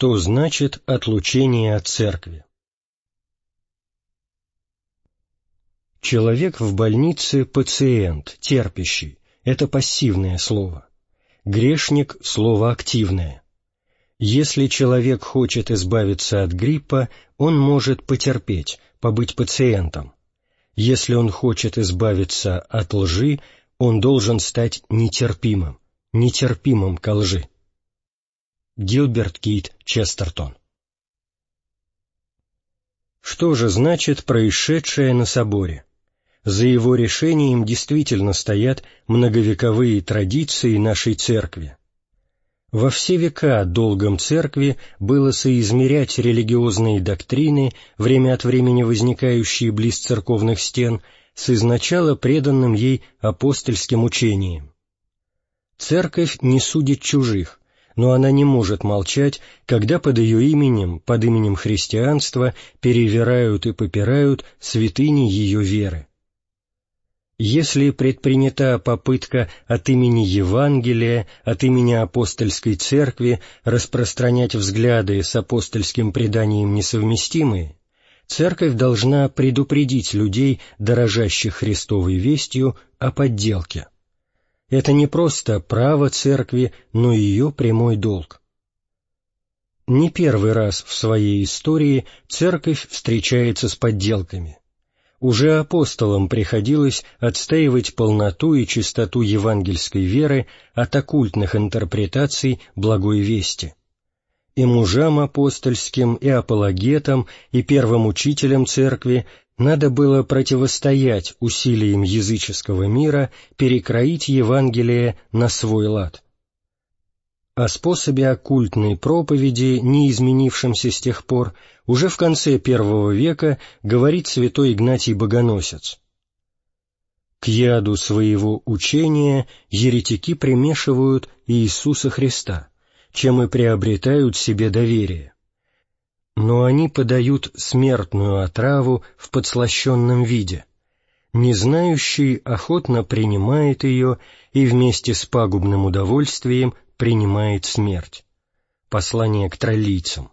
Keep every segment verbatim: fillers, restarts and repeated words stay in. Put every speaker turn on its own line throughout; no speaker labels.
Что значит отлучение от церкви? Человек в больнице – пациент, терпящий. Это пассивное слово. Грешник – слово активное. Если человек хочет избавиться от гриппа, он может потерпеть, побыть пациентом. Если он хочет избавиться от лжи, он должен стать нетерпимым, нетерпимым ко лжи. Гилберт Кейт Честертон. Что же значит происшедшее на соборе? За его решением действительно стоят многовековые традиции нашей церкви. Во все века долгом церкви было соизмерять религиозные доктрины, время от времени возникающие близ церковных стен, с изначало преданным ей апостольским учением. Церковь не судит чужих, но она не может молчать, когда под ее именем, под именем христианства, перевирают и попирают святыни ее веры. Если предпринята попытка от имени Евангелия, от имени апостольской церкви распространять взгляды с апостольским преданием несовместимые, церковь должна предупредить людей, дорожащих Христовой вестью, о подделке. Это не просто право церкви, но и ее прямой долг. Не первый раз в своей истории церковь встречается с подделками. Уже апостолам приходилось отстаивать полноту и чистоту евангельской веры от оккультных интерпретаций благой вести. И мужам апостольским, и апологетам, и первым учителям церкви надо было противостоять усилиям языческого мира перекроить Евангелие на свой лад. О способе оккультной проповеди, не изменившемся с тех пор, уже в конце первого века говорит святой Игнатий Богоносец. «К яду своего учения еретики примешивают Иисуса Христа, чем и приобретают себе доверие. Но они подают смертную отраву в подслащенном виде. Незнающий охотно принимает ее и вместе с пагубным удовольствием принимает смерть». Послание к троллийцам.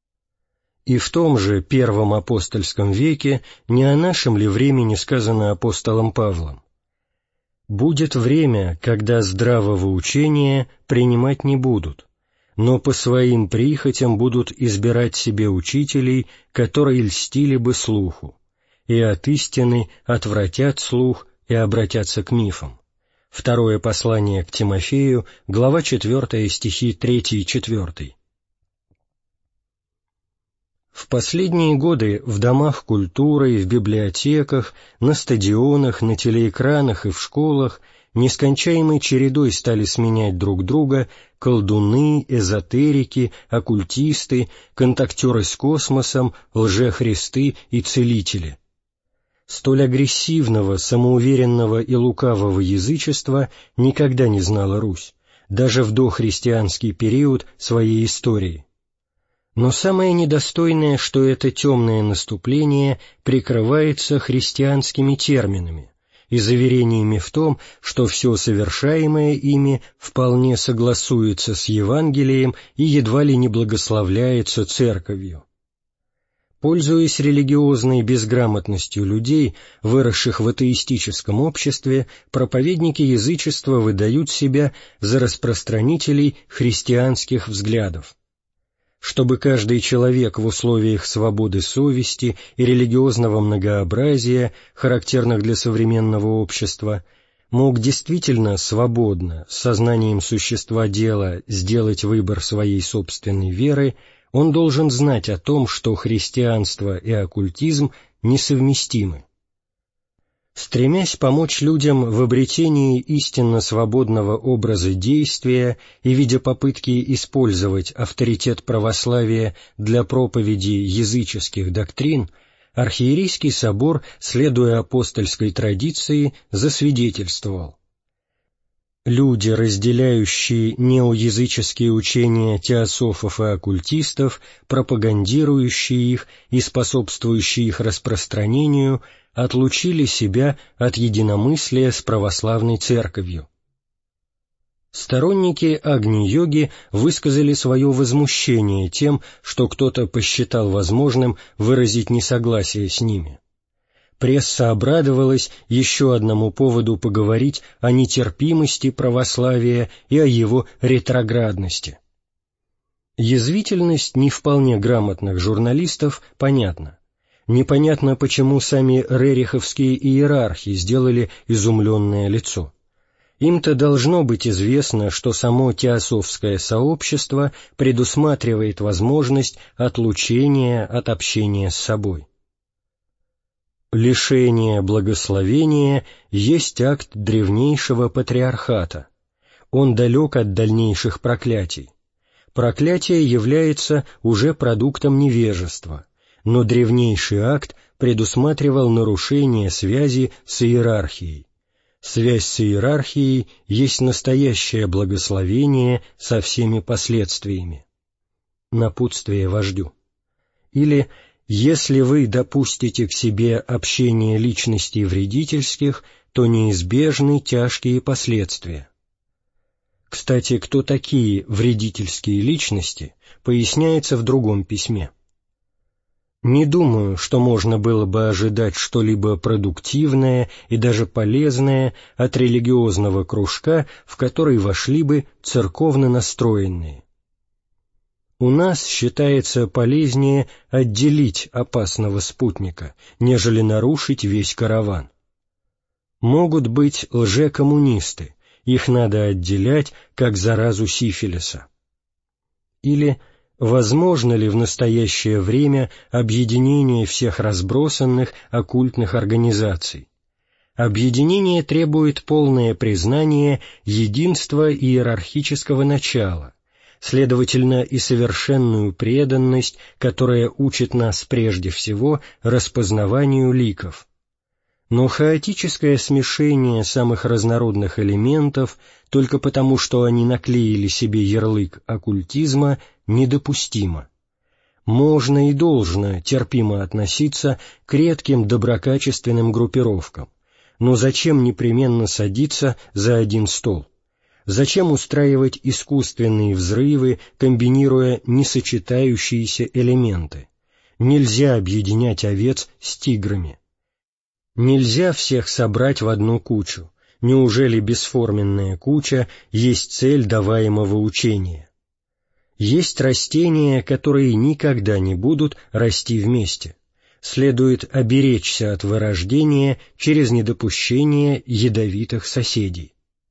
И в том же первом апостольском веке не о нашем ли времени сказано апостолом Павлом: «Будет время, когда здравого учения принимать не будут, но по своим прихотям будут избирать себе учителей, которые льстили бы слуху, и от истины отвратят слух и обратятся к мифам». Второе послание к Тимофею, глава четвертая, стихи третий и четвертый. В последние годы в домах культуры, в библиотеках, на стадионах, на телеэкранах и в школах нескончаемой чередой стали сменять друг друга колдуны, эзотерики, оккультисты, контактеры с космосом, лжехристы и целители. Столь агрессивного, самоуверенного и лукавого язычества никогда не знала Русь, даже в дохристианский период своей истории. Но самое недостойное, что это темное наступление прикрывается христианскими терминами и заверениями в том, что все совершаемое ими вполне согласуется с Евангелием и едва ли не благословляется Церковью. Пользуясь религиозной безграмотностью людей, выросших в атеистическом обществе, проповедники язычества выдают себя за распространителей христианских взглядов. Чтобы каждый человек в условиях свободы совести и религиозного многообразия, характерных для современного общества, мог действительно свободно, с сознанием существа дела, сделать выбор своей собственной веры, он должен знать о том, что христианство и оккультизм несовместимы. Стремясь помочь людям в обретении истинно свободного образа действия и видя попытки использовать авторитет православия для проповеди языческих доктрин, Архиерейский собор, следуя апостольской традиции, засвидетельствовал: люди, разделяющие неоязыческие учения теософов и оккультистов, пропагандирующие их и способствующие их распространению, отлучили себя от единомыслия с православной церковью. Сторонники Агни-йоги высказали свое возмущение тем, что кто-то посчитал возможным выразить несогласие с ними. Пресса обрадовалась еще одному поводу поговорить о нетерпимости православия и о его ретроградности. Язвительность не вполне грамотных журналистов понятна. Непонятно, почему сами рериховские иерархи сделали изумленное лицо. Им-то должно быть известно, что само теософское сообщество предусматривает возможность отлучения от общения с собой. Лишение благословения есть акт древнейшего патриархата. Он далек от дальнейших проклятий. Проклятие является уже продуктом невежества, но древнейший акт предусматривал нарушение связи с иерархией. Связь с иерархией есть настоящее благословение со всеми последствиями. Напутствие вождю. Или «Если вы допустите к себе общение личностей вредительских, то неизбежны тяжкие последствия». Кстати, кто такие вредительские личности, поясняется в другом письме. Не думаю, что можно было бы ожидать что-либо продуктивное и даже полезное от религиозного кружка, в который вошли бы церковно настроенные. У нас считается полезнее отделить опасного спутника, нежели нарушить весь караван. Могут быть лжекоммунисты, их надо отделять, как заразу сифилиса. Или возможно ли в настоящее время объединение всех разбросанных оккультных организаций? Объединение требует полное признание единства иерархического начала, следовательно, и совершенную преданность, которая учит нас прежде всего распознаванию ликов. Но хаотическое смешение самых разнородных элементов только потому, что они наклеили себе ярлык оккультизма, недопустимо. Можно и должно терпимо относиться к редким доброкачественным группировкам, но зачем непременно садиться за один стол? Зачем устраивать искусственные взрывы, комбинируя несочетающиеся элементы? Нельзя объединять овец с тиграми. Нельзя всех собрать в одну кучу. Неужели бесформенная куча есть цель даваемого учения? Есть растения, которые никогда не будут расти вместе. Следует оберечься от вырождения через недопущение ядовитых соседей.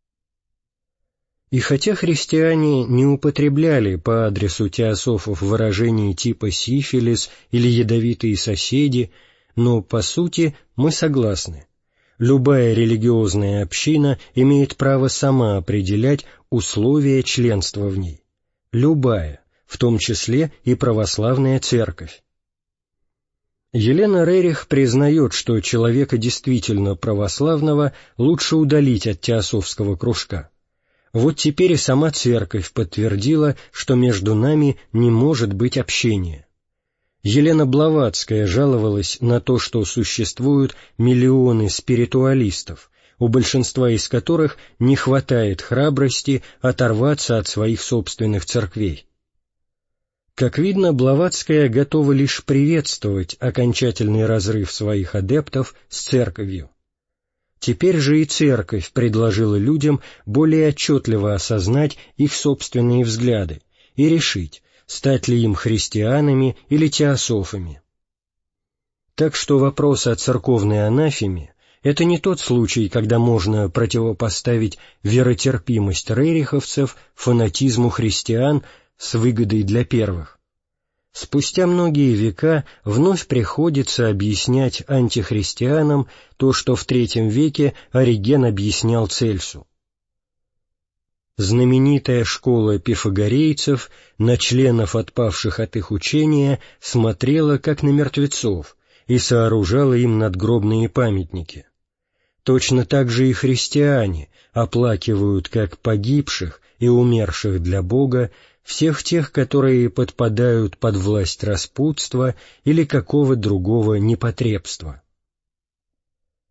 И хотя христиане не употребляли по адресу теософов выражений типа «сифилис» или «ядовитые соседи», но, по сути, мы согласны. Любая религиозная община имеет право сама определять условия членства в ней. Любая, в том числе и православная церковь. Елена Рерих признает, что человека действительно православного лучше удалить от теософского кружка. Вот теперь и сама церковь подтвердила, что между нами не может быть общения. Елена Блаватская жаловалась на то, что существуют миллионы спиритуалистов, у большинства из которых не хватает храбрости оторваться от своих собственных церквей. Как видно, Блаватская готова лишь приветствовать окончательный разрыв своих адептов с церковью. Теперь же и церковь предложила людям более отчетливо осознать их собственные взгляды и решить, стать ли им христианами или теософами. Так что вопрос о церковной анафеме — это не тот случай, когда можно противопоставить веротерпимость рериховцев фанатизму христиан с выгодой для первых. Спустя многие века вновь приходится объяснять антихристианам то, что в третьем веке Ориген объяснял Цельсу. Знаменитая школа пифагорейцев на членов, отпавших от их учения, смотрела как на мертвецов и сооружала им надгробные памятники. Точно так же и христиане оплакивают как погибших и умерших для Бога всех тех, которые подпадают под власть распутства или какого другого непотребства.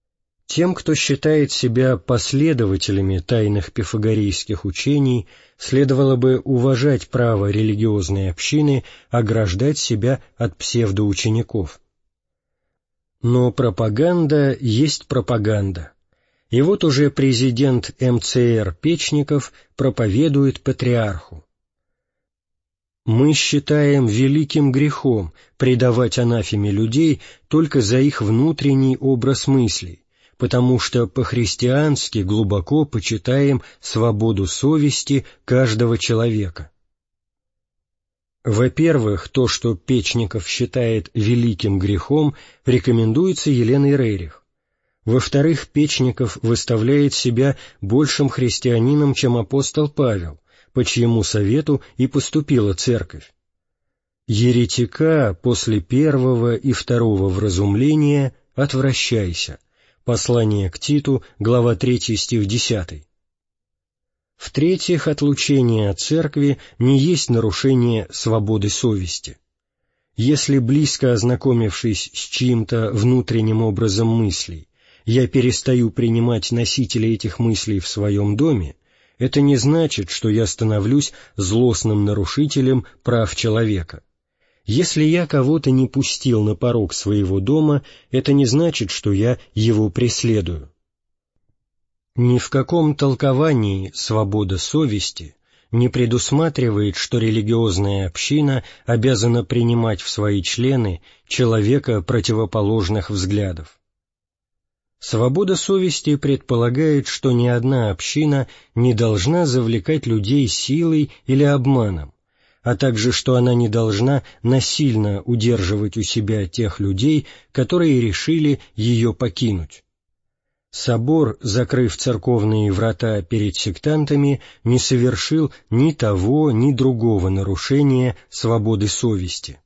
Тем, кто считает себя последователями тайных пифагорейских учений, следовало бы уважать право религиозной общины ограждать себя от псевдоучеников. Но пропаганда есть пропаганда. И вот уже президент эм цэ эр Печников проповедует патриарху: «Мы считаем великим грехом предавать анафеме людей только за их внутренний образ мыслей, потому что по-христиански глубоко почитаем свободу совести каждого человека». Во-первых, то, что Печников считает великим грехом, рекомендуется Еленой Рерих. Во-вторых, Печников выставляет себя большим христианином, чем апостол Павел, по чьему совету и поступила Церковь. «Еретика после первого и второго вразумления отвращайся». Послание к Титу, глава третья, стих десятый. В-третьих, отлучение от Церкви не есть нарушение свободы совести. Если, близко ознакомившись с чьим-то внутренним образом мыслей, я перестаю принимать носителей этих мыслей в своем доме, это не значит, что я становлюсь злостным нарушителем прав человека. Если я кого-то не пустил на порог своего дома, это не значит, что я его преследую. Ни в каком толковании свобода совести не предусматривает, что религиозная община обязана принимать в свои члены человека противоположных взглядов. Свобода совести предполагает, что ни одна община не должна завлекать людей силой или обманом, а также что она не должна насильно удерживать у себя тех людей, которые решили ее покинуть. Собор, закрыв церковные врата перед сектантами, не совершил ни того, ни другого нарушения свободы совести.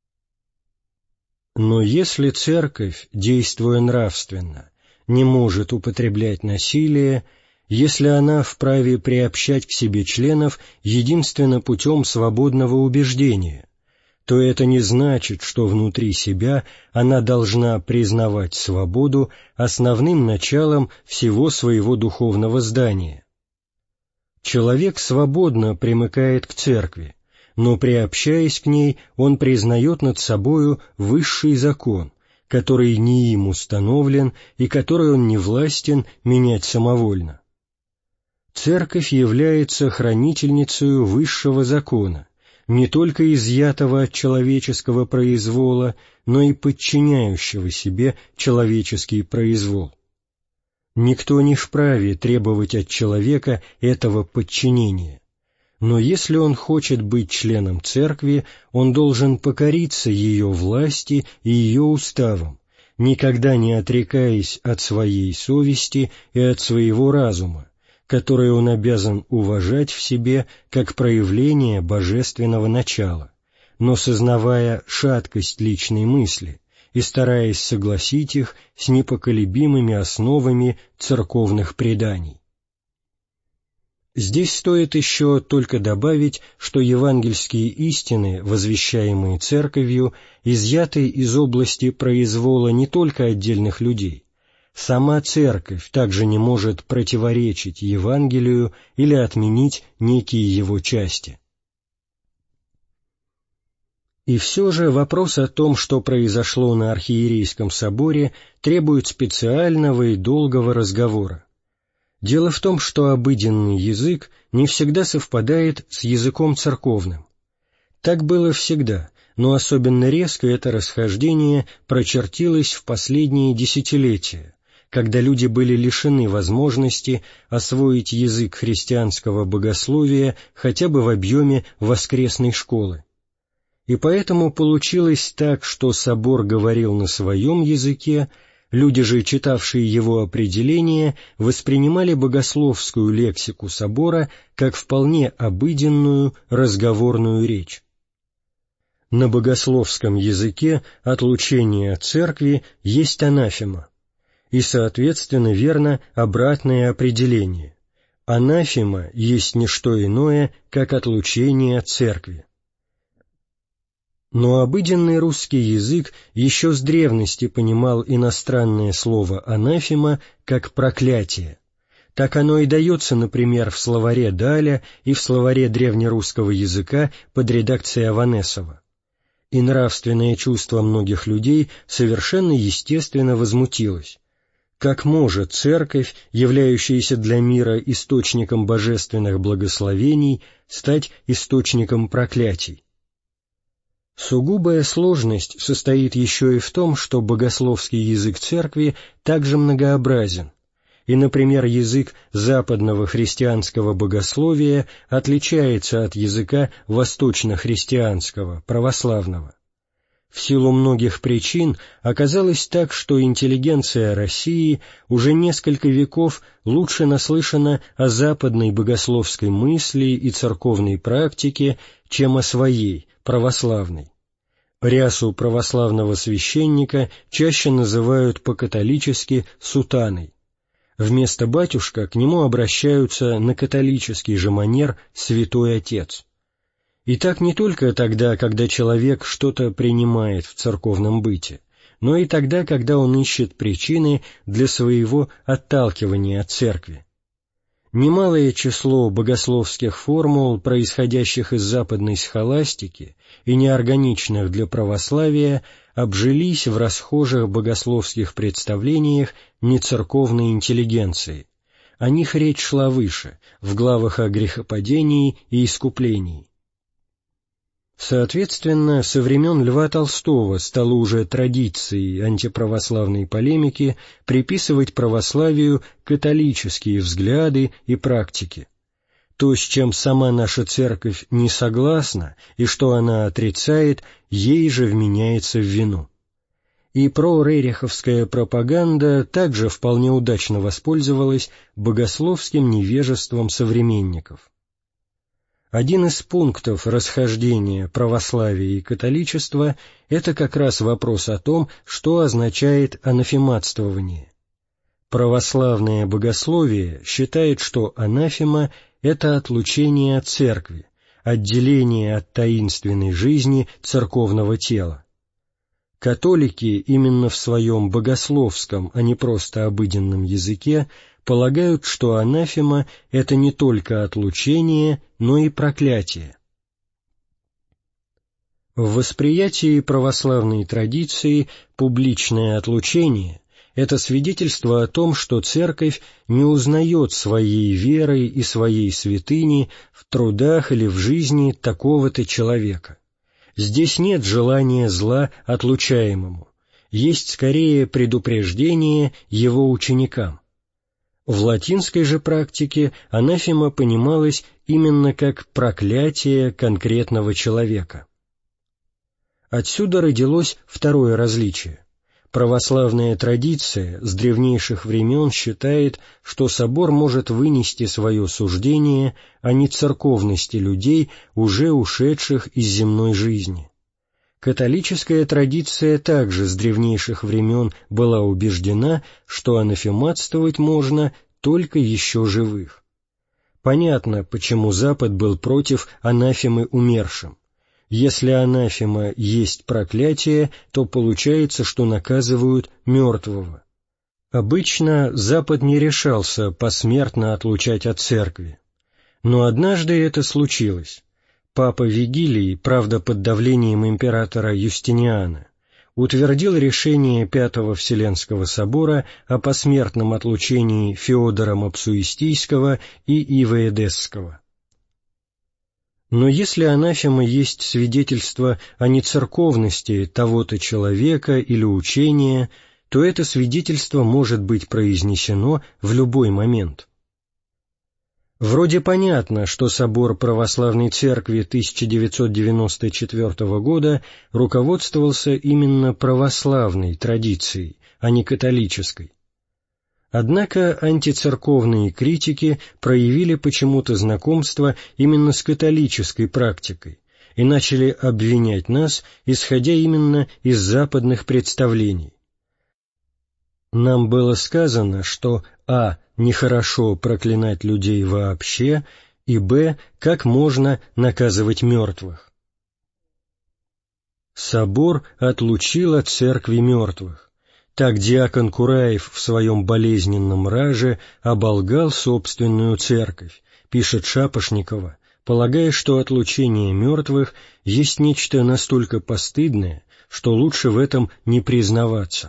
Но если Церковь, действуя нравственно, не может употреблять насилие, если она вправе приобщать к себе членов единственно путем свободного убеждения, то это не значит, что внутри себя она должна признавать свободу основным началом всего своего духовного здания. Человек свободно примыкает к Церкви, но, приобщаясь к ней, он признает над собою высший закон, который не им установлен и который он не властен менять самовольно. Церковь является хранительницею высшего закона, не только изъятого от человеческого произвола, но и подчиняющего себе человеческий произвол. Никто не вправе требовать от человека этого подчинения, но если он хочет быть членом Церкви, он должен покориться ее власти и ее уставам, никогда не отрекаясь от своей совести и от своего разума, которые он обязан уважать в себе как проявление божественного начала, но сознавая шаткость личной мысли и стараясь согласить их с непоколебимыми основами церковных преданий. Здесь стоит еще только добавить, что евангельские истины, возвещаемые Церковью, изъяты из области произвола не только отдельных людей. Сама Церковь также не может противоречить Евангелию или отменить некие его части. И все же вопрос о том, что произошло на Архиерейском соборе, требует специального и долгого разговора. Дело в том, что обыденный язык не всегда совпадает с языком церковным. Так было всегда, но особенно резко это расхождение прочертилось в последние десятилетия, когда люди были лишены возможности освоить язык христианского богословия хотя бы в объеме воскресной школы. И поэтому получилось так, что собор говорил на своем языке, люди же, читавшие его определения, воспринимали богословскую лексику собора как вполне обыденную разговорную речь. На богословском языке отлучение от Церкви есть анафема, и, соответственно, верно обратное определение. Анафема есть не что иное, как отлучение от Церкви. Но обыденный русский язык еще с древности понимал иностранное слово «анафема» как «проклятие». Так оно и дается, например, в словаре Даля и в словаре древнерусского языка под редакцией Аванесова. И нравственное чувство многих людей совершенно естественно возмутилось. Как может церковь, являющаяся для мира источником божественных благословений, стать источником проклятий? Сугубая сложность состоит еще и в том, что богословский язык церкви также многообразен, и, например, язык западного христианского богословия отличается от языка восточно-христианского, православного. В силу многих причин оказалось так, что интеллигенция России уже несколько веков лучше наслышана о западной богословской мысли и церковной практике, чем о своей, православной. Рясу православного священника чаще называют по-католически сутаной. Вместо батюшка к нему обращаются на католический же манер святой отец. И так не только тогда, когда человек что-то принимает в церковном быте, но и тогда, когда он ищет причины для своего отталкивания от церкви. Немалое число богословских формул, происходящих из западной схоластики и неорганичных для православия, обжились в расхожих богословских представлениях нецерковной интеллигенции. О них речь шла выше, в главах о грехопадении и искуплении. Соответственно, со времен Льва Толстого стало уже традицией антиправославной полемики приписывать православию католические взгляды и практики. То, с чем сама наша церковь не согласна и что она отрицает, ей же вменяется в вину. И прорериховская пропаганда также вполне удачно воспользовалась богословским невежеством современников. Один из пунктов расхождения православия и католичества – это как раз вопрос о том, что означает анафематствование. Православное богословие считает, что анафема – это отлучение от церкви, отделение от таинственной жизни церковного тела. Католики именно в своем богословском, а не просто обыденном языке полагают, что анафема – это не только отлучение, но и проклятие. В восприятии православной традиции публичное отлучение – это свидетельство о том, что церковь не узнает своей веры и своей святыни в трудах или в жизни такого-то человека. Здесь нет желания зла отлучаемому, есть скорее предупреждение его ученикам. В латинской же практике анафема понималась именно как проклятие конкретного человека. Отсюда родилось второе различие. Православная традиция с древнейших времен считает, что собор может вынести свое суждение о нецерковности людей, уже ушедших из земной жизни. Католическая традиция также с древнейших времен была убеждена, что анафематствовать можно только еще живых. Понятно, почему Запад был против анафемы умершим. Если анафема есть проклятие, то получается, что наказывают мертвого. Обычно Запад не решался посмертно отлучать от церкви. Но однажды это случилось. Папа Вигилий, правда под давлением императора Юстиниана, утвердил решение Пятого Вселенского собора о посмертном отлучении Феодора Мапсуистийского и Ива Эдесского. Но если анафема есть свидетельство о нецерковности того-то человека или учения, то это свидетельство может быть произнесено в любой момент. Вроде понятно, что собор Православной Церкви тысяча девятьсот девяносто четвёртого года руководствовался именно православной традицией, а не католической. Однако антицерковные критики проявили почему-то знакомство именно с католической практикой и начали обвинять нас, исходя именно из западных представлений. Нам было сказано, что а. нехорошо проклинать людей вообще, и б. как можно наказывать мертвых. Собор отлучил от церкви мертвых. Так диакон Кураев в своем болезненном раже оболгал собственную церковь, пишет Шапошникова, полагая, что отлучение мертвых есть нечто настолько постыдное, что лучше в этом не признаваться.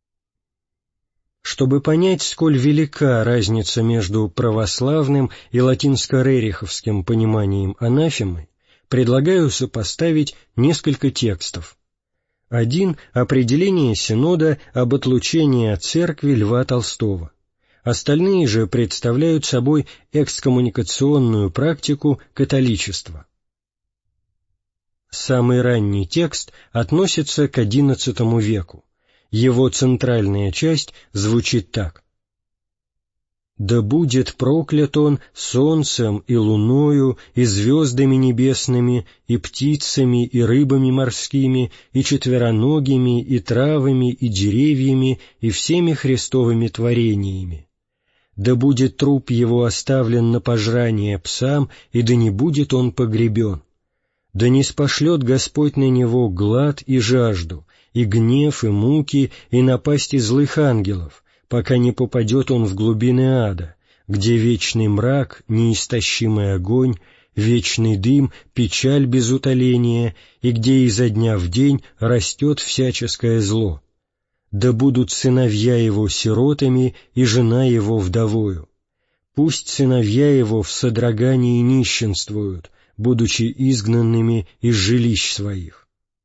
Чтобы понять, сколь велика разница между православным и латинско-рериховским пониманием анафемы, предлагаю сопоставить несколько текстов. Один — определение Синода об отлучении от церкви Льва Толстого. Остальные же представляют собой экскоммуникационную практику католичества. Самый ранний текст относится к одиннадцатому веку. Его центральная часть звучит так: «Да будет проклят он солнцем и луною, и звездами небесными, и птицами, и рыбами морскими, и четвероногими, и травами, и деревьями, и всеми христовыми творениями. Да будет труп его оставлен на пожрание псам, и да не будет он погребен. Да не спошлет Господь на него глад и жажду, и гнев, и муки, и напасти злых ангелов, пока не попадет он в глубины ада, где вечный мрак, неистощимый огонь, вечный дым, печаль без утоления, и где изо дня в день растет всяческое зло. Да будут сыновья его сиротами, и жена его вдовою. Пусть сыновья его в содрогании нищенствуют, будучи изгнанными из жилищ своих».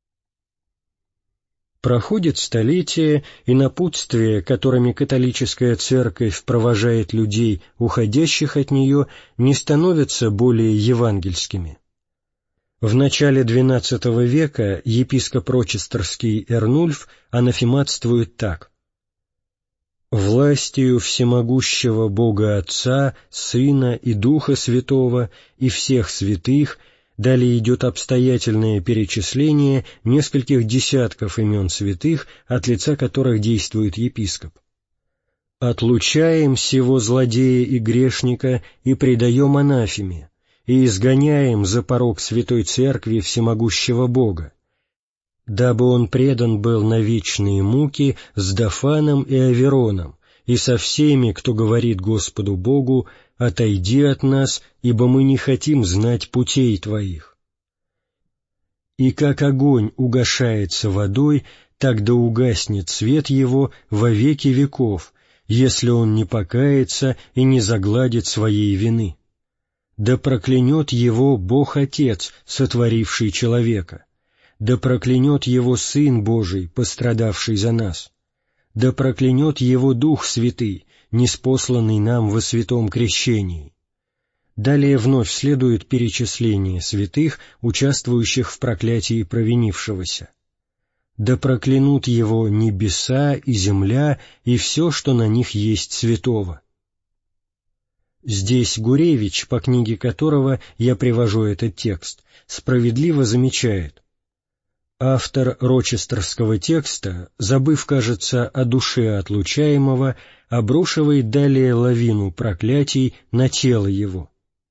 Проходит столетие, и напутствия, которыми католическая церковь провожает людей, уходящих от нее, не становятся более евангельскими. В начале двенадцатого века епископ рочестерский Эрнульф анафематствует так: «Властию всемогущего Бога Отца, Сына и Духа Святого и всех святых». Далее идет обстоятельное перечисление нескольких десятков имен святых, от лица которых действует епископ. «Отлучаем сего злодея и грешника и предаем анафеме, и изгоняем за порог святой церкви всемогущего Бога, дабы он предан был на вечные муки с Дофаном и Авероном, и со всеми, кто говорит Господу Богу: «Отойди от нас, ибо мы не хотим знать путей Твоих». И как огонь угашается водой, так да угаснет свет его во веки веков, если он не покается и не загладит своей вины. Да проклянет его Бог Отец, сотворивший человека, да проклянет его Сын Божий, пострадавший за нас, да проклянет его Дух Святый, ниспосланный нам во святом крещении. Далее вновь следует перечисление святых, участвующих в проклятии провинившегося. Да проклянут его небеса и земля и все, что на них есть святого. Здесь Гуревич, по книге которого я привожу этот текст, справедливо замечает: автор рочестерского текста, забыв, кажется, о душе отлучаемого, обрушивает далее лавину проклятий на тело его.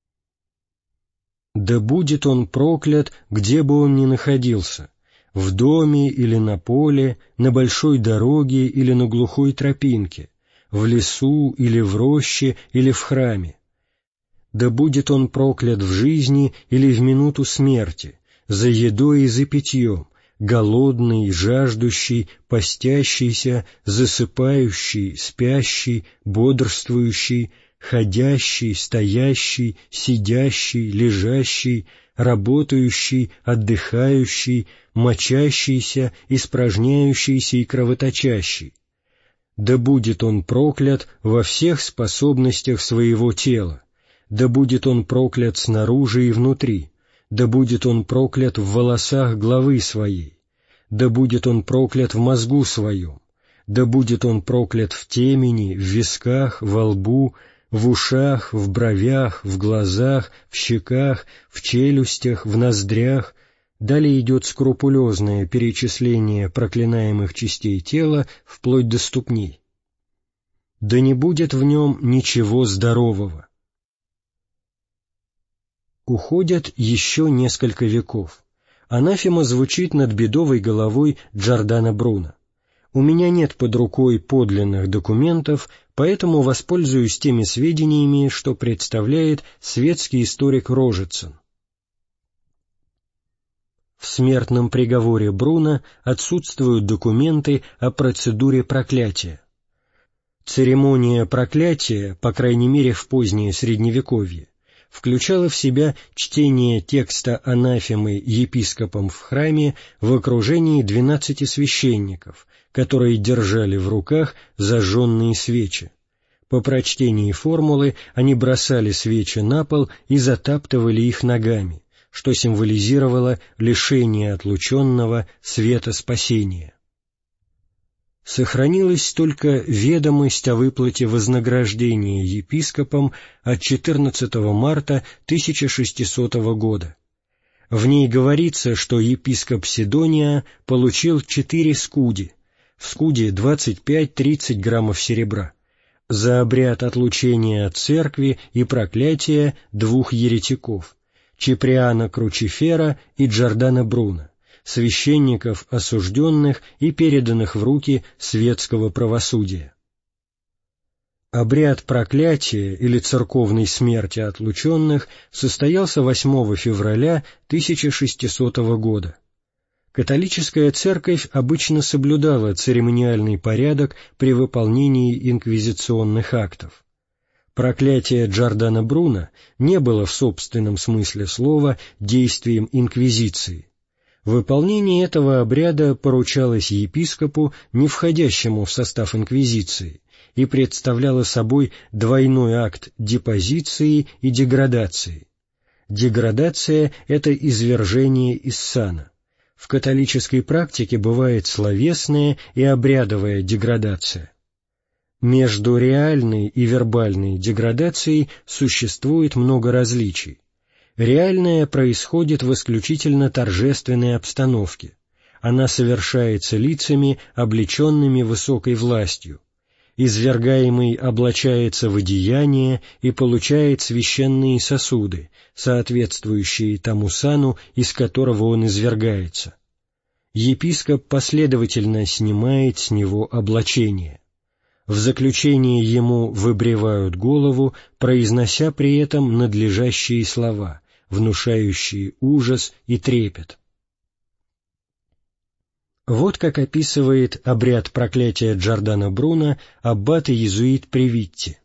«Да будет он проклят, где бы он ни находился, в доме или на поле, на большой дороге или на глухой тропинке, в лесу или в роще или в храме. Да будет он проклят в жизни или в минуту смерти, за едой и за питьем, голодный, жаждущий, постящийся, засыпающий, спящий, бодрствующий, ходящий, стоящий, сидящий, лежащий, работающий, отдыхающий, мочащийся, испражняющийся и кровоточащий. Да будет он проклят во всех способностях своего тела, да будет он проклят снаружи и внутри, да будет он проклят в волосах главы своей, да будет он проклят в мозгу своем, да будет он проклят в темени, в висках, во лбу, в ушах, в бровях, в глазах, в щеках, в челюстях, в ноздрях». Далее идет скрупулезное перечисление проклинаемых частей тела вплоть до ступней. «Да не будет в нем ничего здорового». Уходят еще несколько веков. Анафема звучит над бедовой головой Джордано Бруно. У меня нет под рукой подлинных документов, поэтому воспользуюсь теми сведениями, что представляет светский историк Рожицын. В смертном приговоре Бруно отсутствуют документы о процедуре проклятия. Церемония проклятия, по крайней мере в позднее Средневековье, включала в себя чтение текста анафемы епископом в храме в окружении двенадцати священников, которые держали в руках зажженные свечи. По прочтении формулы они бросали свечи на пол и затаптывали их ногами, что символизировало лишение отлученного света спасения. Сохранилась только ведомость о выплате вознаграждения епископам от четырнадцатого марта тысяча шестисотого года. В ней говорится, что епископ Сидония получил четыре скуди, в скуде двадцать пять-тридцать граммов серебра, за обряд отлучения от церкви и проклятия двух еретиков — Чиприана Кручифера и Джордано Бруно, священников, осужденных и переданных в руки светского правосудия. Обряд проклятия или церковной смерти отлученных состоялся восьмого февраля тысяча шестисотого года. Католическая церковь обычно соблюдала церемониальный порядок при выполнении инквизиционных актов. Проклятие Джордано Бруно не было в собственном смысле слова действием инквизиции. Выполнение этого обряда поручалось епископу, не входящему в состав инквизиции, и представляло собой двойной акт депозиции и деградации. Деградация — это извержение из сана. В католической практике бывает словесная и обрядовая деградация. Между реальной и вербальной деградацией существует много различий. Реальная происходит в исключительно торжественной обстановке. Она совершается лицами, облеченными высокой властью. Извергаемый облачается в одеяние и получает священные сосуды, соответствующие тому сану, из которого он извергается. Епископ последовательно снимает с него облачение. В заключение ему выбривают голову, произнося при этом надлежащие слова, внушающие ужас и трепет. Вот как описывает обряд проклятия Джордано Бруно аббат и иезуит Привитти.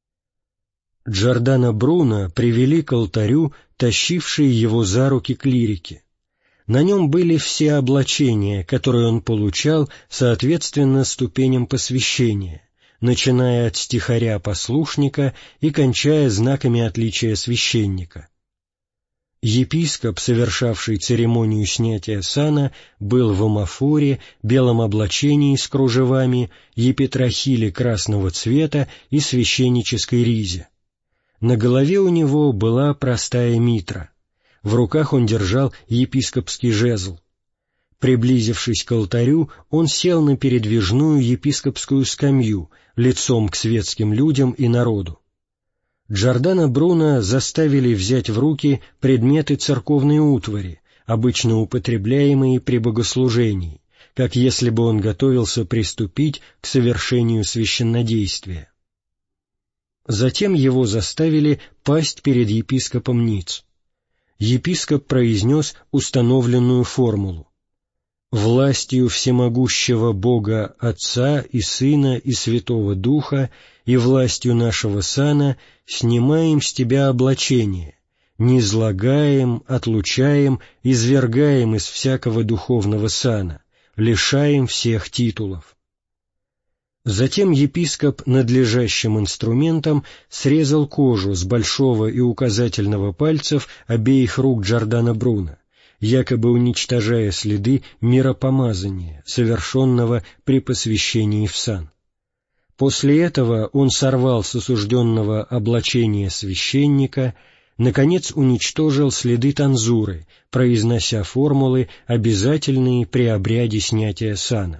Джордано Бруно привели к алтарю, тащившие его за руки клирики. На нем были все облачения, которые он получал соответственно ступеням посвящения, начиная от стихаря послушника и кончая знаками отличия священника. Епископ, совершавший церемонию снятия сана, был в омофоре, белом облачении с кружевами, епитрахиле красного цвета и священнической ризе. На голове у него была простая митра. В руках он держал епископский жезл. Приблизившись к алтарю, он сел на передвижную епископскую скамью, лицом к светским людям и народу. Джордано Бруно заставили взять в руки предметы церковной утвари, обычно употребляемые при богослужении, как если бы он готовился приступить к совершению священнодействия. Затем его заставили пасть перед епископом ниц. Епископ произнес установленную формулу: «Властью всемогущего Бога Отца и Сына и Святого Духа и властью нашего сана снимаем с тебя облачение, низлагаем, отлучаем, извергаем из всякого духовного сана, лишаем всех титулов». Затем епископ надлежащим инструментом срезал кожу с большого и указательного пальцев обеих рук Джордано Бруно, якобы уничтожая следы миропомазания, совершенного при посвящении в сан. После этого он сорвал с осужденного облачение священника, наконец уничтожил следы танзуры, произнося формулы, обязательные при обряде снятия сана.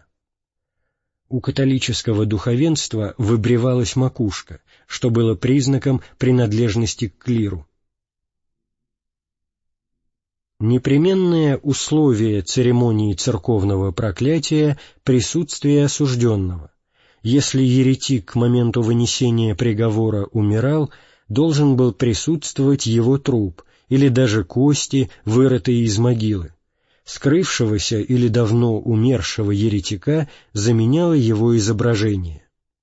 У католического духовенства выбривалась макушка, что было признаком принадлежности к клиру. Непременное условие церемонии церковного проклятия – присутствие осужденного. Если еретик к моменту вынесения приговора умирал, должен был присутствовать его труп или даже кости, вырытые из могилы. Скрывшегося или давно умершего еретика заменяло его изображение.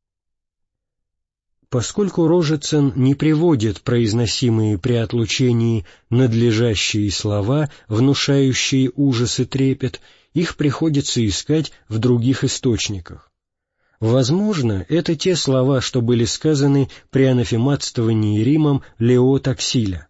Поскольку Рожицын не приводит произносимые при отлучении надлежащие слова, внушающие ужас и трепет, их приходится искать в других источниках. Возможно, это те слова, что были сказаны при анафематствовании Римом Лео Таксиля.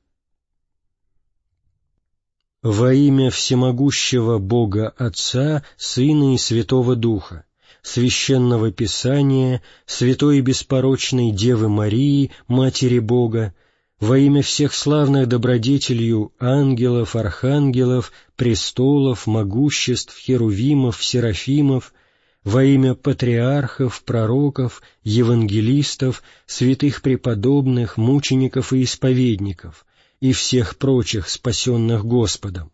«Во имя всемогущего Бога Отца, Сына и Святого Духа, Священного Писания, Святой и Беспорочной Девы Марии, Матери Бога, во имя всех славных добродетелью ангелов, архангелов, престолов, могуществ, херувимов, серафимов, во имя патриархов, пророков, евангелистов, святых преподобных, мучеников и исповедников и всех прочих спасенных Господом,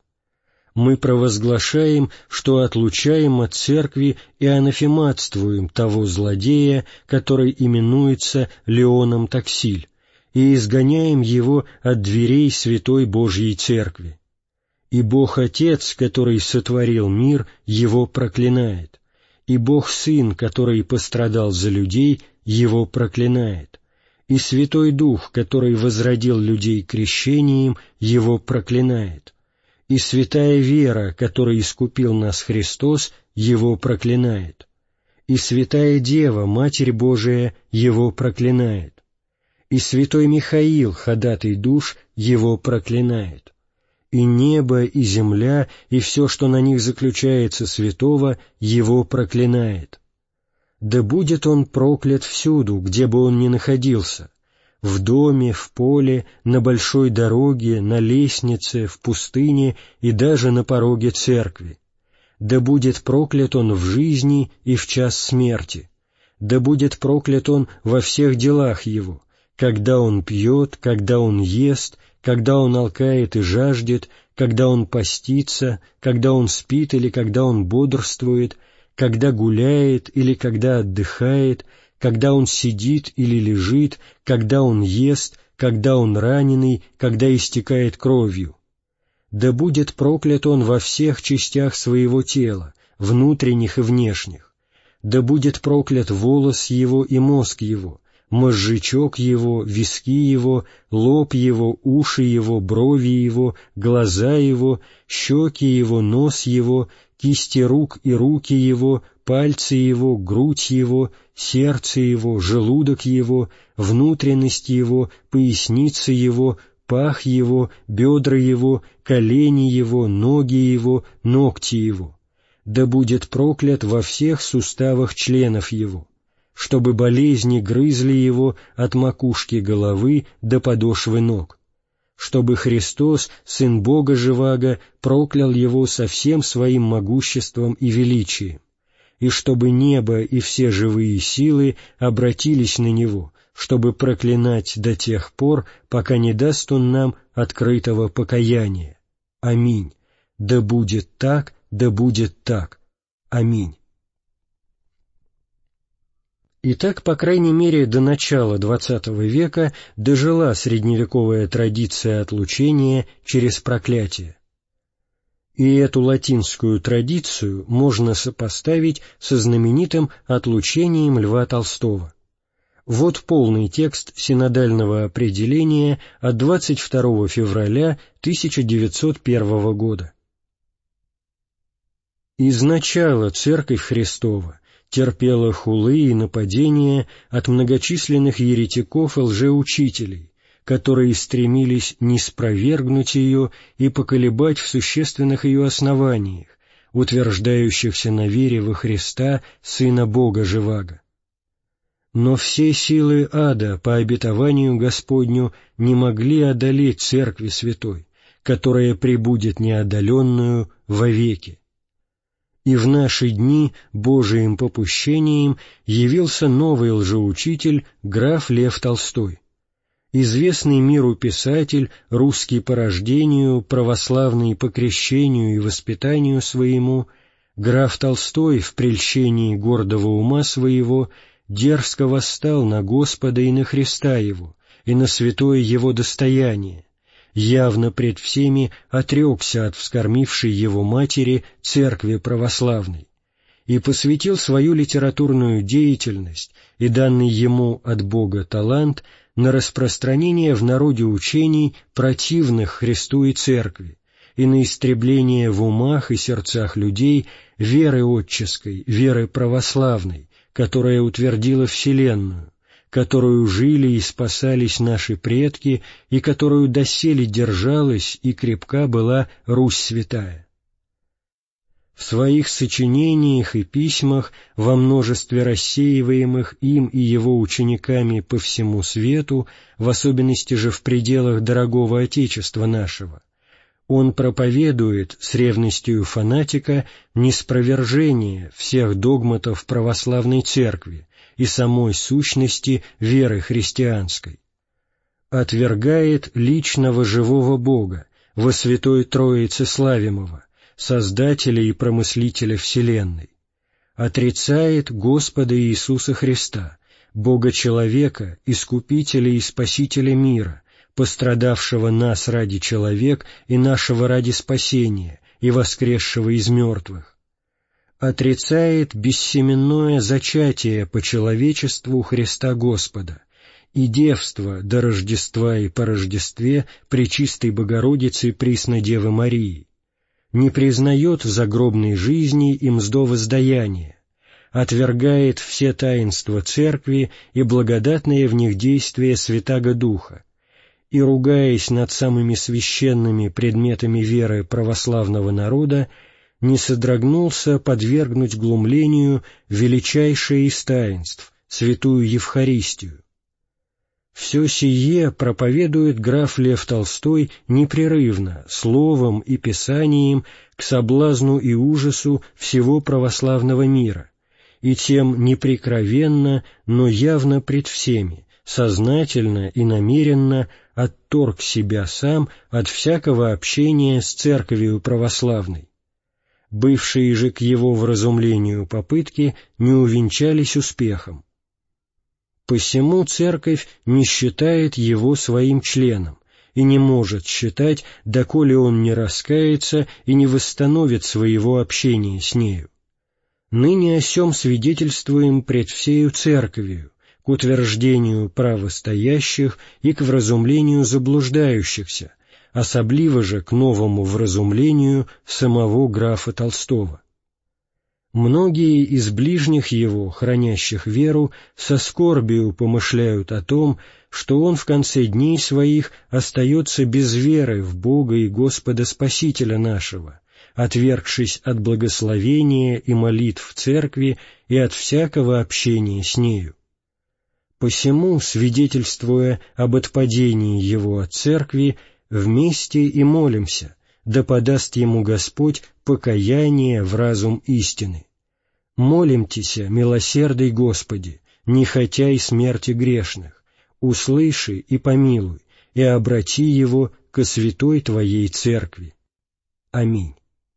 мы провозглашаем, что отлучаем от церкви и анафематствуем того злодея, который именуется Леоном Таксиль, и изгоняем его от дверей святой Божьей Церкви. И Бог Отец, который сотворил мир, его проклинает, и Бог Сын, который пострадал за людей, его проклинает, и Святой Дух, который возродил людей крещением, его проклинает, и святая вера, которой искупил нас Христос, его проклинает, и святая Дева, Матерь Божия, его проклинает, и святой Михаил, ходатай душ, его проклинает, и небо, и земля, и все, что на них заключается святого, его проклинает. Да будет он проклят всюду, где бы он ни находился, в доме, в поле, на большой дороге, на лестнице, в пустыне и даже на пороге церкви. Да будет проклят он в жизни и в час смерти. Да будет проклят он во всех делах его, когда он пьет, когда он ест, когда он алкает и жаждет, когда он постится, когда он спит или когда он бодрствует, когда гуляет или когда отдыхает, когда он сидит или лежит, когда он ест, когда он раненый, когда истекает кровью. Да будет проклят он во всех частях своего тела, внутренних и внешних. Да будет проклят волос его и мозг его, мозжечок его, виски его, лоб его, уши его, брови его, глаза его, щеки его, нос его, кисти рук и руки его, пальцы его, грудь его, сердце его, желудок его, внутренность его, поясница его, пах его, бедра его, колени его, ноги его, ногти его. Да будет проклят во всех суставах членов его, чтобы болезни грызли его от макушки головы до подошвы ног, чтобы Христос, Сын Бога Живаго, проклял его со всем своим могуществом и величием, и чтобы небо и все живые силы обратились на него, чтобы проклинать до тех пор, пока не даст он нам открытого покаяния. Аминь. Да будет так, да будет так. Аминь. И так, по крайней мере, до начала двадцатого века дожила средневековая традиция отлучения через проклятие. И эту латинскую традицию можно сопоставить со знаменитым отлучением Льва Толстого. Вот полный текст синодального определения от двадцать второго февраля тысяча девятьсот первого года. «Изначало Церковь Христова терпела хулы и нападения от многочисленных еретиков и лжеучителей, которые стремились ниспровергнуть ее и поколебать в существенных ее основаниях, утверждающихся на вере во Христа, Сына Бога Живаго. Но все силы ада по обетованию Господню не могли одолеть Церкви Святой, которая пребудет неодоленную вовеки. И в наши дни Божиим попущением явился новый лжеучитель граф Лев Толстой. Известный миру писатель, русский по рождению, православный по крещению и воспитанию своему, граф Толстой в прельщении гордого ума своего дерзко восстал на Господа и на Христа Его, и на святое Его достояние, явно пред всеми отрекся от вскормившей его матери церкви православной и посвятил свою литературную деятельность и данный ему от Бога талант на распространение в народе учений, противных Христу и Церкви, и на истребление в умах и сердцах людей веры отческой, веры православной, которая утвердила вселенную, которую жили и спасались наши предки, и которую доселе держалась и крепка была Русь святая. В своих сочинениях и письмах, во множестве рассеиваемых им и его учениками по всему свету, в особенности же в пределах дорогого Отечества нашего, он проповедует с ревностью фанатика ниспровержение всех догматов православной церкви и самой сущности веры христианской, отвергает личного живого Бога во Святой Троице славимого, Создателя и Промыслителя вселенной, отрицает Господа Иисуса Христа, Бога-человека, Искупителя и Спасителя мира, пострадавшего нас ради человек и нашего ради спасения, и воскресшего из мертвых, отрицает бессеменное зачатие по человечеству Христа Господа и девство до Рождества и по Рождестве Пречистой Богородицы Преснодевы Марии, не признает загробной жизни и мздовоздаяния, отвергает все таинства Церкви и благодатные в них действия Святаго Духа, и, ругаясь над самыми священными предметами веры православного народа, не содрогнулся подвергнуть глумлению величайшее из таинств, святую Евхаристию. Все сие проповедует граф Лев Толстой непрерывно, словом и писанием к соблазну и ужасу всего православного мира, и тем неприкровенно, но явно пред всеми, сознательно и намеренно отторг себя сам от всякого общения с церковью православной. Бывшие же к его вразумлению попытки не увенчались успехом. Посему церковь не считает его своим членом и не может считать, доколе он не раскается и не восстановит своего общения с нею. Ныне о сем свидетельствуем пред всею церковью, к утверждению правостоящих и к вразумлению заблуждающихся, особливо же к новому вразумлению самого графа Толстого. Многие из ближних его, хранящих веру, со скорбию помышляют о том, что он в конце дней своих остается без веры в Бога и Господа Спасителя нашего, отвергшись от благословения и молитв церкви и от всякого общения с нею. Посему, свидетельствуя об отпадении его от церкви, вместе и молимся, да подаст ему Господь покаяние в разум истины. Молимтеся, милосердый Господи, не хотя и смерти грешных, услыши и помилуй, и обрати его ко святой Твоей Церкви. Аминь.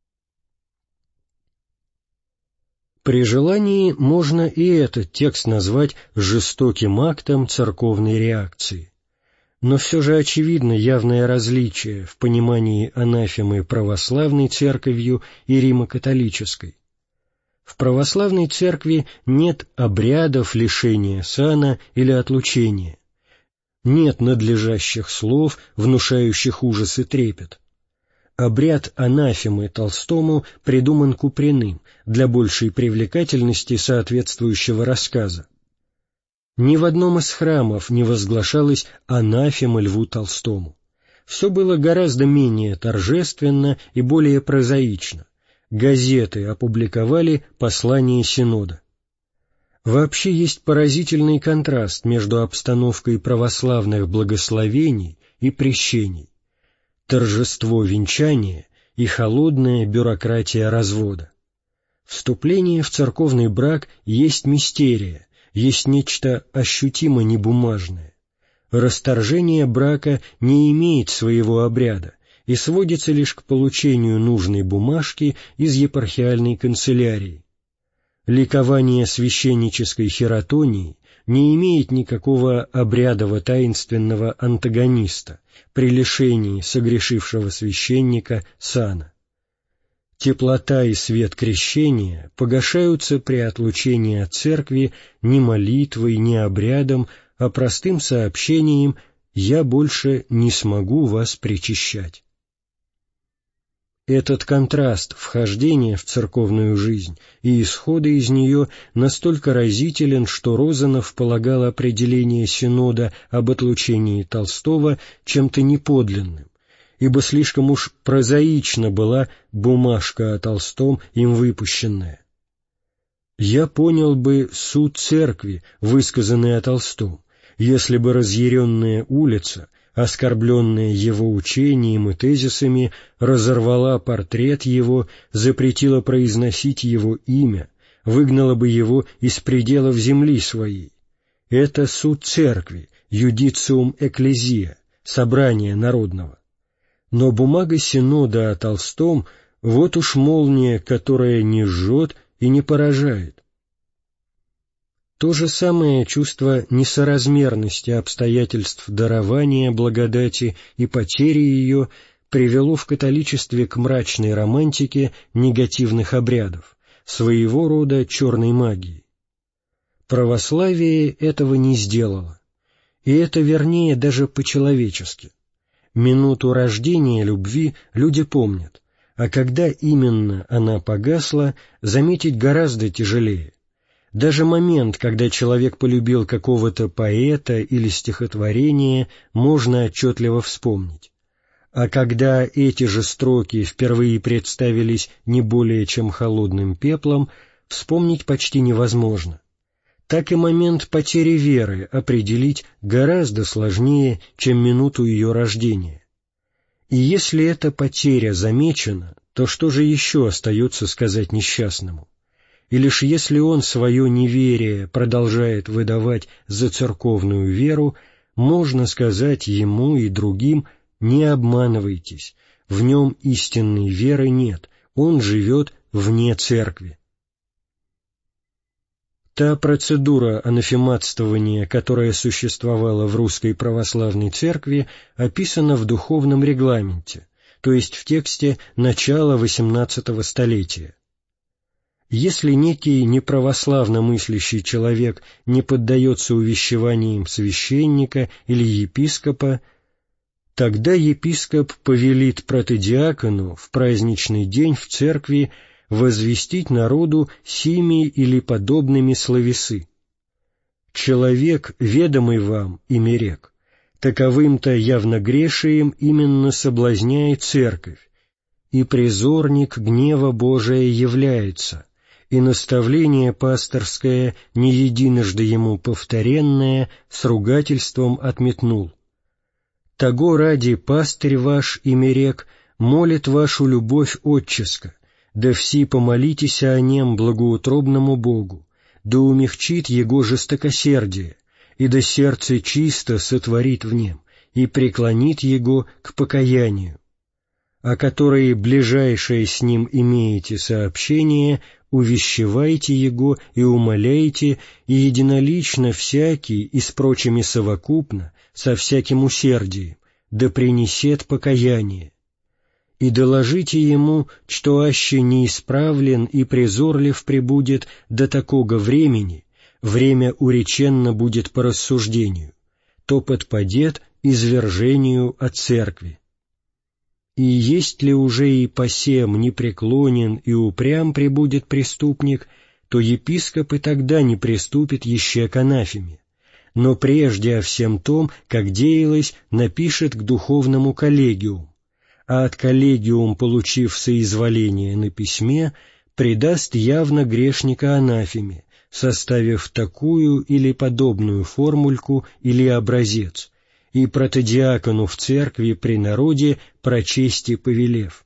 При желании можно и этот текст назвать жестоким актом церковной реакции. Но все же очевидно явное различие в понимании анафемы православной церковью и римо-католической. В православной церкви нет обрядов лишения сана или отлучения, нет надлежащих слов, внушающих ужас и трепет. Обряд анафемы Толстому придуман Куприным для большей привлекательности соответствующего рассказа. Ни в одном из храмов не возглашалась анафема Льву Толстому. Все было гораздо менее торжественно и более прозаично. Газеты опубликовали послание Синода. Вообще есть поразительный контраст между обстановкой православных благословений и прещений, торжество венчания и холодная бюрократия развода. Вступление в церковный брак есть мистерия, есть нечто ощутимо небумажное. Расторжение брака не имеет своего обряда и сводится лишь к получению нужной бумажки из епархиальной канцелярии. Ликование священнической хератонии не имеет никакого обрядово-таинственного антагониста при лишении согрешившего священника сана. Теплота и свет крещения погашаются при отлучении от церкви не молитвой, не обрядом, а простым сообщением «Я больше не смогу вас причащать». Этот контраст вхождения в церковную жизнь и исхода из нее настолько разителен, что Розанов полагал определение Синода об отлучении Толстого чем-то неподлинным, ибо слишком уж прозаична была бумажка о Толстом, им выпущенная. Я понял бы суд церкви, высказанный о Толстом, если бы разъяренная улица, оскорбленная его учением и тезисами, разорвала портрет его, запретила произносить его имя, выгнала бы его из пределов земли своей. Это суд церкви, юдициум экклезия, собрание народного. Но бумага Синода о Толстом — вот уж молния, которая не жжет и не поражает. То же самое чувство несоразмерности обстоятельств дарования благодати и потери ее привело в католичестве к мрачной романтике негативных обрядов, своего рода черной магии. Православие этого не сделало, и это вернее даже по-человечески. Минуту рождения любви люди помнят, а когда именно она погасла, заметить гораздо тяжелее. Даже момент, когда человек полюбил какого-то поэта или стихотворение, можно отчетливо вспомнить. А когда эти же строки впервые представились не более чем холодным пеплом, вспомнить почти невозможно. Так и момент потери веры определить гораздо сложнее, чем минуту ее рождения. И если эта потеря замечена, то что же еще остается сказать несчастному? И лишь если он свое неверие продолжает выдавать за церковную веру, можно сказать ему и другим: не обманывайтесь, в нем истинной веры нет, он живет вне церкви. Та процедура анафематствования, которая существовала в русской православной церкви, описана в духовном регламенте, то есть в тексте начала восемнадцатого столетия. Если некий неправославно мыслящий человек не поддается увещеваниям священника или епископа, тогда епископ повелит протодиакону в праздничный день в церкви возвестить народу сими или подобными словесы. «Человек, ведомый вам, имерек, таковым-то явно грешием именно соблазняет церковь, и призорник гнева Божия является, и наставление пасторское, не единожды ему повторенное, с ругательством отметнул. Того ради пастырь ваш, имерек, молит вашу любовь отческо, да все помолитесь о нем благоутробному Богу, да умягчит его жестокосердие, и да сердце чисто сотворит в нем, и преклонит его к покаянию. О которые ближайшее с ним имеете сообщение, увещевайте его и умоляйте, и единолично всякий и с прочими совокупно, со всяким усердием, да принесет покаяние. И доложите ему, что аще неисправлен и презорлив пребудет до такого времени, время уреченно будет по рассуждению, то подпадет извержению от церкви. И есть ли уже и по сем непреклонен и упрям пребудет преступник, то епископ и тогда не приступит еще к анафеме, но прежде о всем том, как деялось, напишет к духовному коллегиуму, а от коллегиум, получив соизволение на письме, предаст явно грешника анафеме, составив такую или подобную формульку или образец, и протодиакону в церкви при народе прочесть и повелев.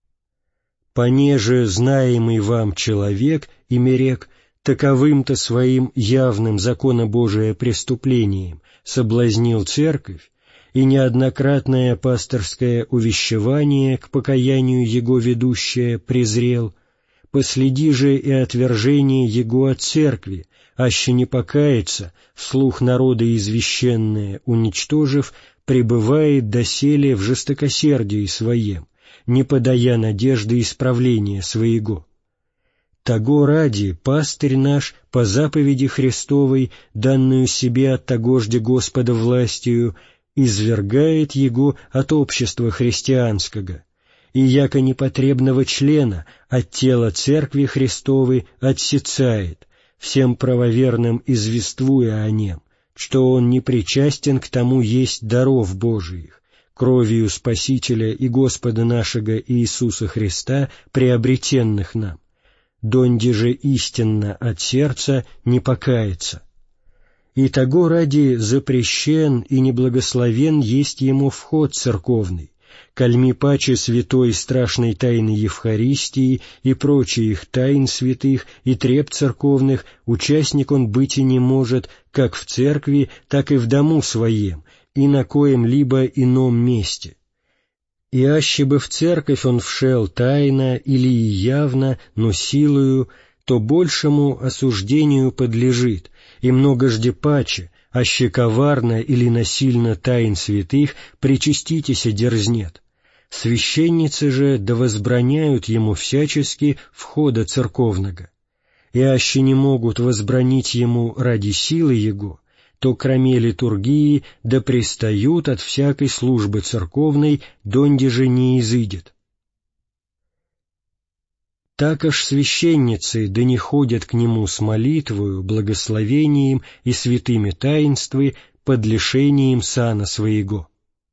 Понеже знаемый вам человек, имерек, таковым-то своим явным законобожие преступлением соблазнил церковь, и неоднократное пасторское увещевание к покаянию его ведущее презрел, последи же и отвержение его от церкви, аще не покается, вслух народа извещенное, уничтожив, пребывает доселе в жестокосердии своем, не подая надежды исправления своего. Того ради пастырь наш по заповеди Христовой, данную себе от тогожде Господа властью, извергает его от общества христианского, и яко непотребного члена от тела Церкви Христовой отсецает, всем правоверным извествуя о нем, что он не причастен к тому есть даров Божиих, кровью Спасителя и Господа нашего Иисуса Христа, приобретенных нам, донде же истинно от сердца не покается. И того ради запрещен и неблагословен есть ему вход церковный, кальми паче святой страшной тайны Евхаристии и прочих тайн святых и треб церковных, участник он быть и не может, как в церкви, так и в дому своем, и на коем-либо ином месте. И аще бы в церковь он вшел тайно или и явно, но силою, то большему осуждению подлежит, и многожде паче, аще коварно или насильно тайн святых причаститеся дерзнет. Священницы же да возбраняют ему всячески входа церковного. И аще не могут возбранить ему ради силы его, то кроме литургии да пристают от всякой службы церковной, донде же не изыдет. Так аж священницы да не ходят к нему с молитвою, благословением и святыми таинствы под лишением сана своего.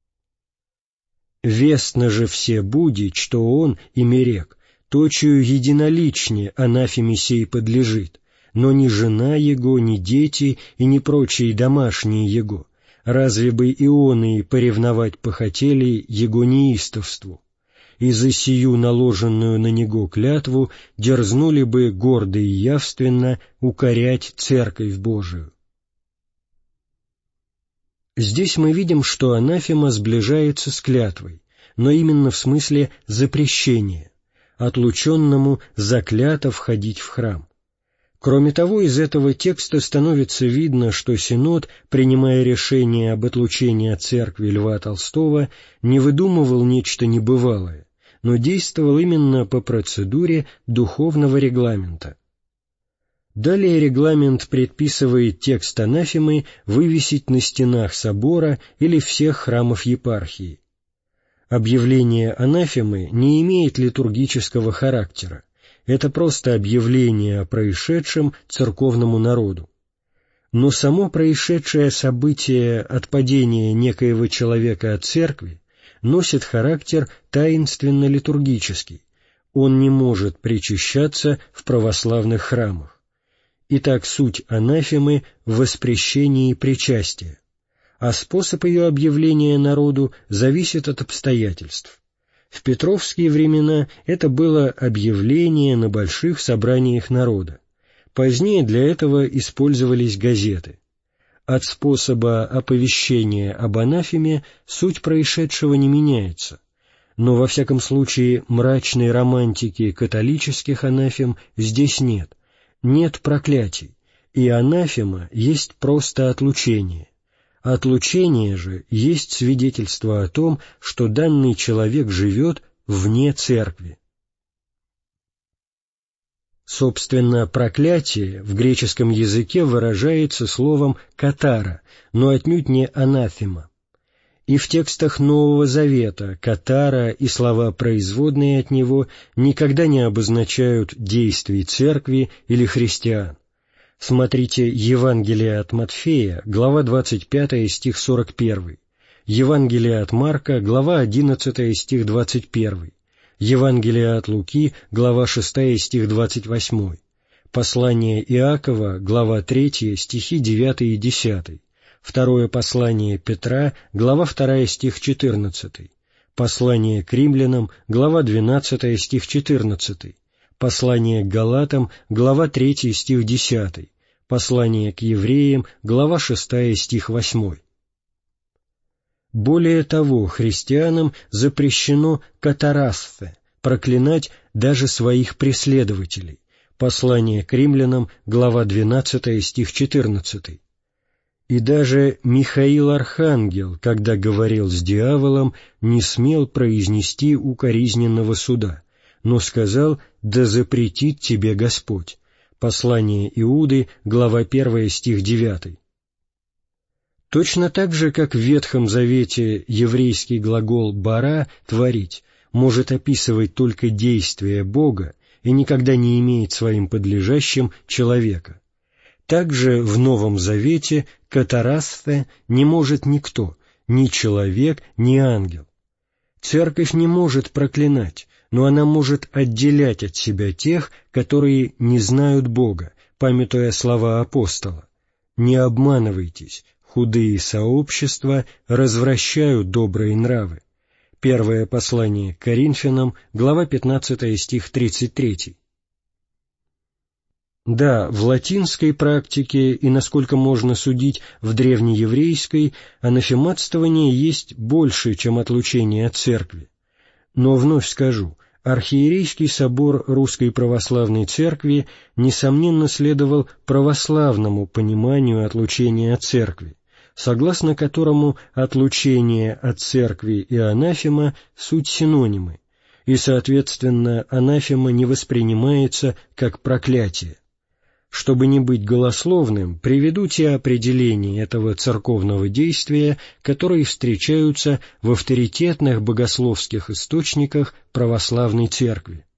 Вестно же все будет, что он, имерек, точию единоличне анафеме сей подлежит, но ни жена его, ни дети и ни прочие домашние его, разве бы ионы поревновать похотели его неистовству, и за сию наложенную на него клятву дерзнули бы гордо и явственно укорять Церковь Божию. Здесь мы видим, что анафема сближается с клятвой, но именно в смысле запрещения, отлученному заклято входить в храм. Кроме того, из этого текста становится видно, что Синод, принимая решение об отлучении от церкви Льва Толстого, не выдумывал нечто небывалое, но действовал именно по процедуре духовного регламента. Далее регламент предписывает текст анафемы вывесить на стенах собора или всех храмов епархии. Объявление анафемы не имеет литургического характера. Это просто объявление о происшедшем церковному народу. Но само происшедшее событие отпадения некоего человека от церкви носит характер таинственно-литургический. Он не может причащаться в православных храмах. Итак, суть анафемы в воспрещении причастия, а способ ее объявления народу зависит от обстоятельств. В петровские времена это было объявление на больших собраниях народа. Позднее для этого использовались газеты. От способа оповещения об анафеме суть происшедшего не меняется, но во всяком случае мрачной романтики католических анафем здесь нет, нет проклятий, и анафема есть просто отлучение. Отлучение же есть свидетельство о том, что данный человек живет вне церкви. Собственно, проклятие в греческом языке выражается словом «катара», но отнюдь не анафема. И в текстах Нового Завета «катара» и слова, производные от него, никогда не обозначают действий церкви или христиан. Смотрите Евангелие от Матфея, глава двадцать пятая, стих сорок первый, Евангелие от Марка, глава одиннадцатая, стих двадцать первый, Евангелие от Луки, глава шестая, стих двадцать восьмой, Послание Иакова, глава третья, стихи девятый и десятый, Второе послание Петра, глава вторая, стих четырнадцатый, Послание к римлянам, глава двенадцатая, стих четырнадцатый, Послание к Галатам, глава третья, стих десятый, Послание к евреям, глава шестая, стих восьмой. Более того, христианам запрещено катарасте, проклинать даже своих преследователей. Послание к римлянам, глава двенадцатая, стих четырнадцатый. И даже Михаил Архангел, когда говорил с дьяволом, не смел произнести укоризненного суда, но сказал: «Да запретит тебе Господь». Послание Иуды, глава первая, стих девятый. Точно так же, как в Ветхом Завете еврейский глагол «бара» — «творить» может описывать только действие Бога и никогда не имеет своим подлежащим человека, также в Новом Завете катарасте не может никто, ни человек, ни ангел. Церковь не может проклинать, но она может отделять от себя тех, которые не знают Бога, памятуя слова апостола: «Не обманывайтесь, худые сообщества развращают добрые нравы». Первое послание к Коринфянам, глава пятнадцатая, стих тридцать третий. Да, в латинской практике и, насколько можно судить, в древнееврейской, анафематствование есть больше, чем отлучение от церкви. Но вновь скажу, архиерейский собор Русской Православной Церкви несомненно следовал православному пониманию отлучения от церкви, согласно которому отлучение от церкви и анафема — суть синонимы, и, соответственно, анафема не воспринимается как проклятие. Чтобы не быть голословным, приведу те определения этого церковного действия, которые встречаются в авторитетных богословских источниках православной церкви.